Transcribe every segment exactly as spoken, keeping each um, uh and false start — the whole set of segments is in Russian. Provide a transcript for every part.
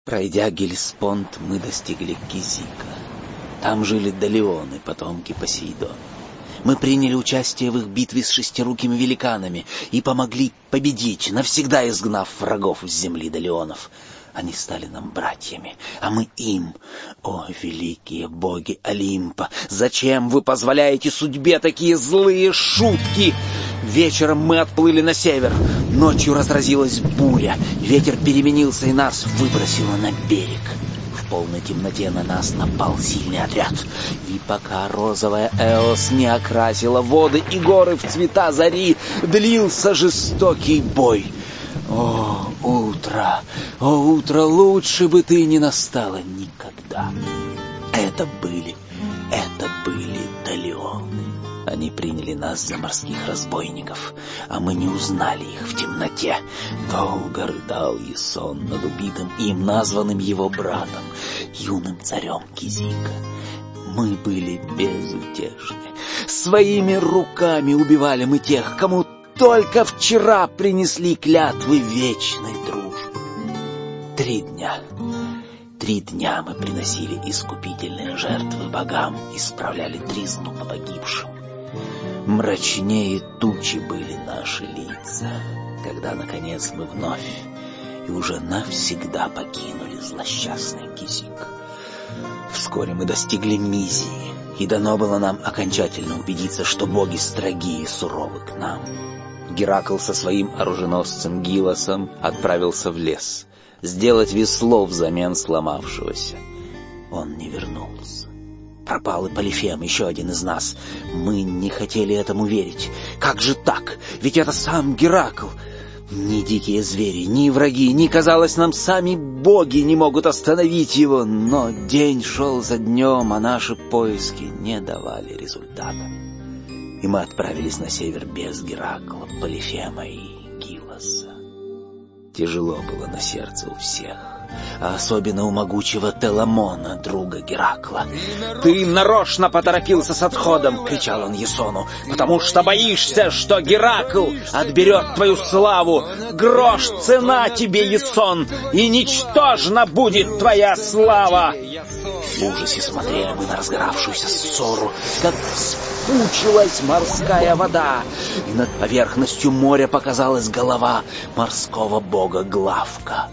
Пройдя Гелеспонд, мы достигли Кизика. Там жили Долеоны, потомки Посейдона. Мы приняли участие в их битве с шестирукими великанами и помогли победить, навсегда изгнав врагов с земли Долеонов. Они стали нам братьями, а мы им. О, великие боги Олимпа, зачем вы позволяете судьбе такие злые шутки? Вечером мы отплыли на север. Ночью разразилась буря. Ветер переменился и нас выбросило на берег. В полной темноте на нас напал сильный отряд. И пока розовая Эос не окрасила воды и горы в цвета зари, длился жестокий бой. О, утро, о, утро, лучше бы ты не настала никогда. Это были, это были Долеоны. Они приняли нас за морских разбойников, а мы не узнали их в темноте. Долго рыдал Ясон над убитым им, названным его братом, юным царем Кизика. Мы были безутешны. Своими руками убивали мы тех, кому только вчера принесли клятвы вечной дружбы. Три дня, три дня мы приносили искупительные жертвы богам и справляли тризну по погибшим. Мрачнее тучи были наши лица, когда, наконец, мы вновь и уже навсегда покинули злосчастный Кизик. Вскоре мы достигли Мизии, и дано было нам окончательно убедиться, что боги строги и суровы к нам. Геракл со своим оруженосцем Гилосом отправился в лес сделать весло взамен сломавшегося. Он не вернулся. Пропал и Полифем, еще один из нас. Мы не хотели этому верить. Как же так? Ведь это сам Геракл. Ни дикие звери, ни враги, ни, казалось, нам сами боги не могут остановить его. Но день шел за днем, а наши поиски не давали результата. И мы отправились на север без Геракла, Полифема и Гилоса. Тяжело было на сердце у всех, а особенно у могучего Теламона, друга Геракла. «Ты нарочно поторопился с отходом!» — кричал он Ясону. «Потому что боишься, что Геракл отберет твою славу! Грош цена тебе, Ясон, и ничтожна будет твоя слава!» В ужасе смотрели мы на разгоравшуюся ссору, как вспучилась морская вода, и над поверхностью моря показалась голова морского бога Главка.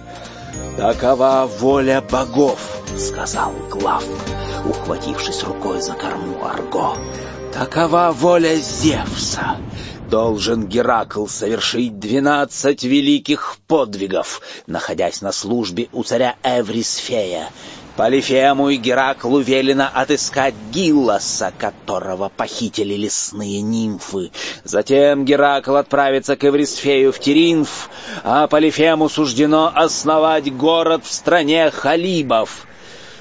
«Такова воля богов», — сказал Главк, ухватившись рукой за корму Арго. «Такова воля Зевса. Должен Геракл совершить двенадцать великих подвигов, находясь на службе у царя Эврисфея. Полифему и Гераклу велено отыскать Гиллоса, которого похитили лесные нимфы. Затем Геракл отправится к Эврисфею в Теринф, а Полифему суждено основать город в стране Халибов.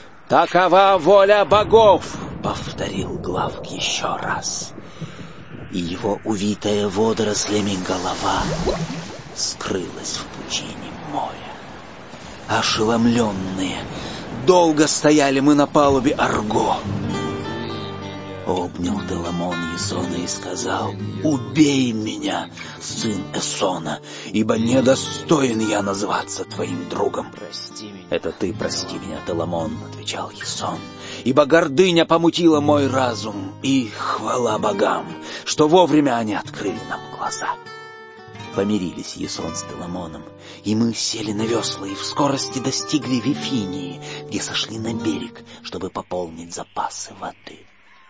Такова воля богов», — повторил Главк еще раз. И его увитая водорослями голова скрылась в пучине моря. Ошеломленные, долго стояли мы на палубе Арго. Обнял Теламон Ясона и сказал: «Убей меня, сын Эсона, ибо недостоин я называться твоим другом». «Прости меня». «Это ты прости меня, Теламон», — отвечал Ясон, «ибо гордыня помутила мой разум, и хвала богам, что вовремя они открыли нам глаза». Помирились Ясон с Теламоном, и мы сели на весла и в скорости достигли Вифинии, где сошли на берег, чтобы пополнить запасы воды.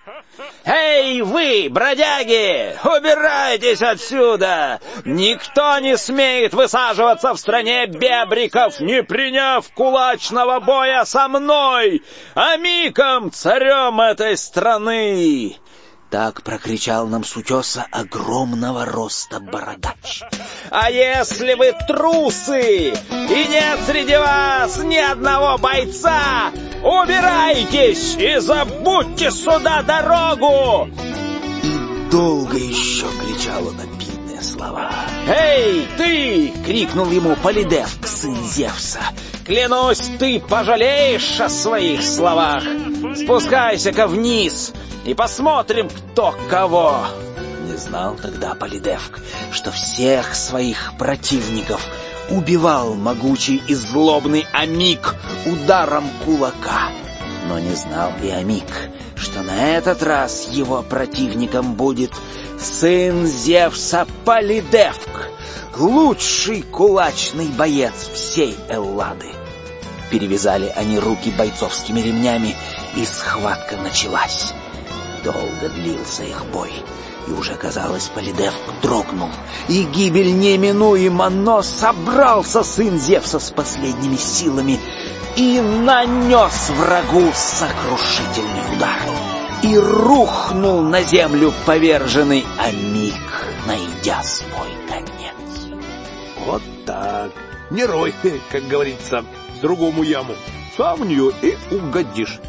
«Эй, вы, бродяги, убирайтесь отсюда! Никто не смеет высаживаться в стране бебриков, не приняв кулачного боя со мной, Амиком, царем этой страны!» Так прокричал нам с утеса огромного роста бородач. «А если вы трусы, и нет среди вас ни одного бойца, убирайтесь и забудьте сюда дорогу!» И долго еще кричал он обидные слова. «Эй, ты!» — крикнул ему Полидевк, сын Зевса. «Клянусь, ты пожалеешь о своих словах! Спускайся-ка вниз и посмотрим, кто кого!» Не знал тогда Полидевк, что всех своих противников убивал могучий и злобный Амик ударом кулака. Но не знал и Амик, что на этот раз его противником будет сын Зевса Полидевк, лучший кулачный боец всей Эллады. Перевязали они руки бойцовскими ремнями, и схватка началась. Долго длился их бой, и уже, казалось, Полидевк дрогнул, и гибель неминуема, но собрался сын Зевса с последними силами и нанес врагу сокрушительный удар. И рухнул на землю поверженный Амик, найдя свой конец. Вот так. Не рой, как говорится, другому яму. Сам в нее и угодишь.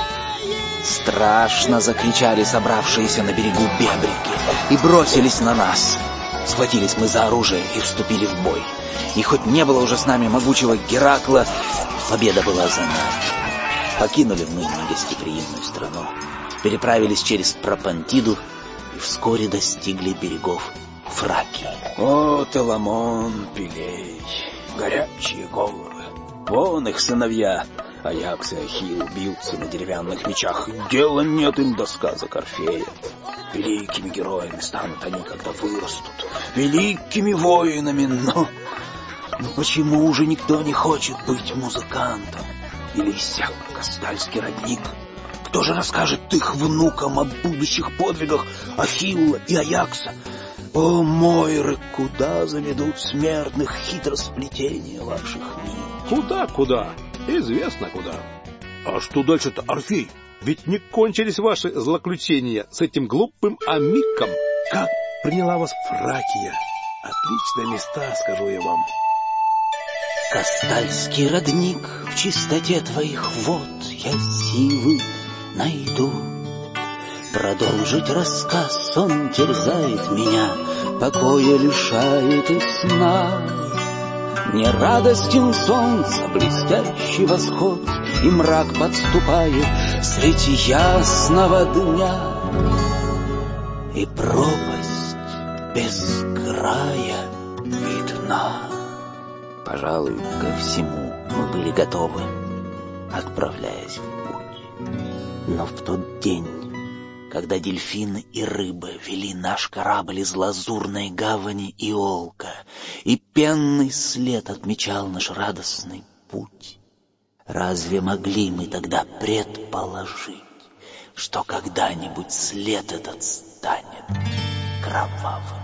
Страшно закричали собравшиеся на берегу бебрики и бросились на нас. Схватились мы за оружие и вступили в бой. И хоть не было уже с нами могучего Геракла, победа была за нами. Покинули мы негостеприимную страну, переправились через Пропантиду и вскоре достигли берегов Фракии. О, Теламон, Пелей, горячие горы, вон их сыновья, Аякс и Ахилл бьются на деревянных мечах, дела нет им до сказок Орфея. Великими героями станут они, когда вырастут, великими воинами, но... Но почему уже никто не хочет быть музыкантом? Или иссяк Кастальский родник? Кто же расскажет их внукам о будущих подвигах Ахилла и Аякса? О, Мойры, куда заведут смертных хитросплетения ваших нить? Куда-куда? Известно куда. А что дальше-то, Орфей? Ведь не кончились ваши злоключения с этим глупым Амиком. Как приняла вас Фракия? Отличные места, скажу я вам. Кастальский родник, в чистоте твоих вод я силы найду. Продолжить рассказ, он терзает меня, покоя лишает и сна. Не радостен солнца блестящий восход, и мрак подступает среди ясного дня. И пропасть без края и дна. Пожалуй, ко всему мы были готовы, отправляясь в путь. Но в тот день, когда дельфины и рыбы вели наш корабль из лазурной гавани Иолка, и пенный след отмечал наш радостный путь, разве могли мы тогда предположить, что когда-нибудь след этот станет кровавым?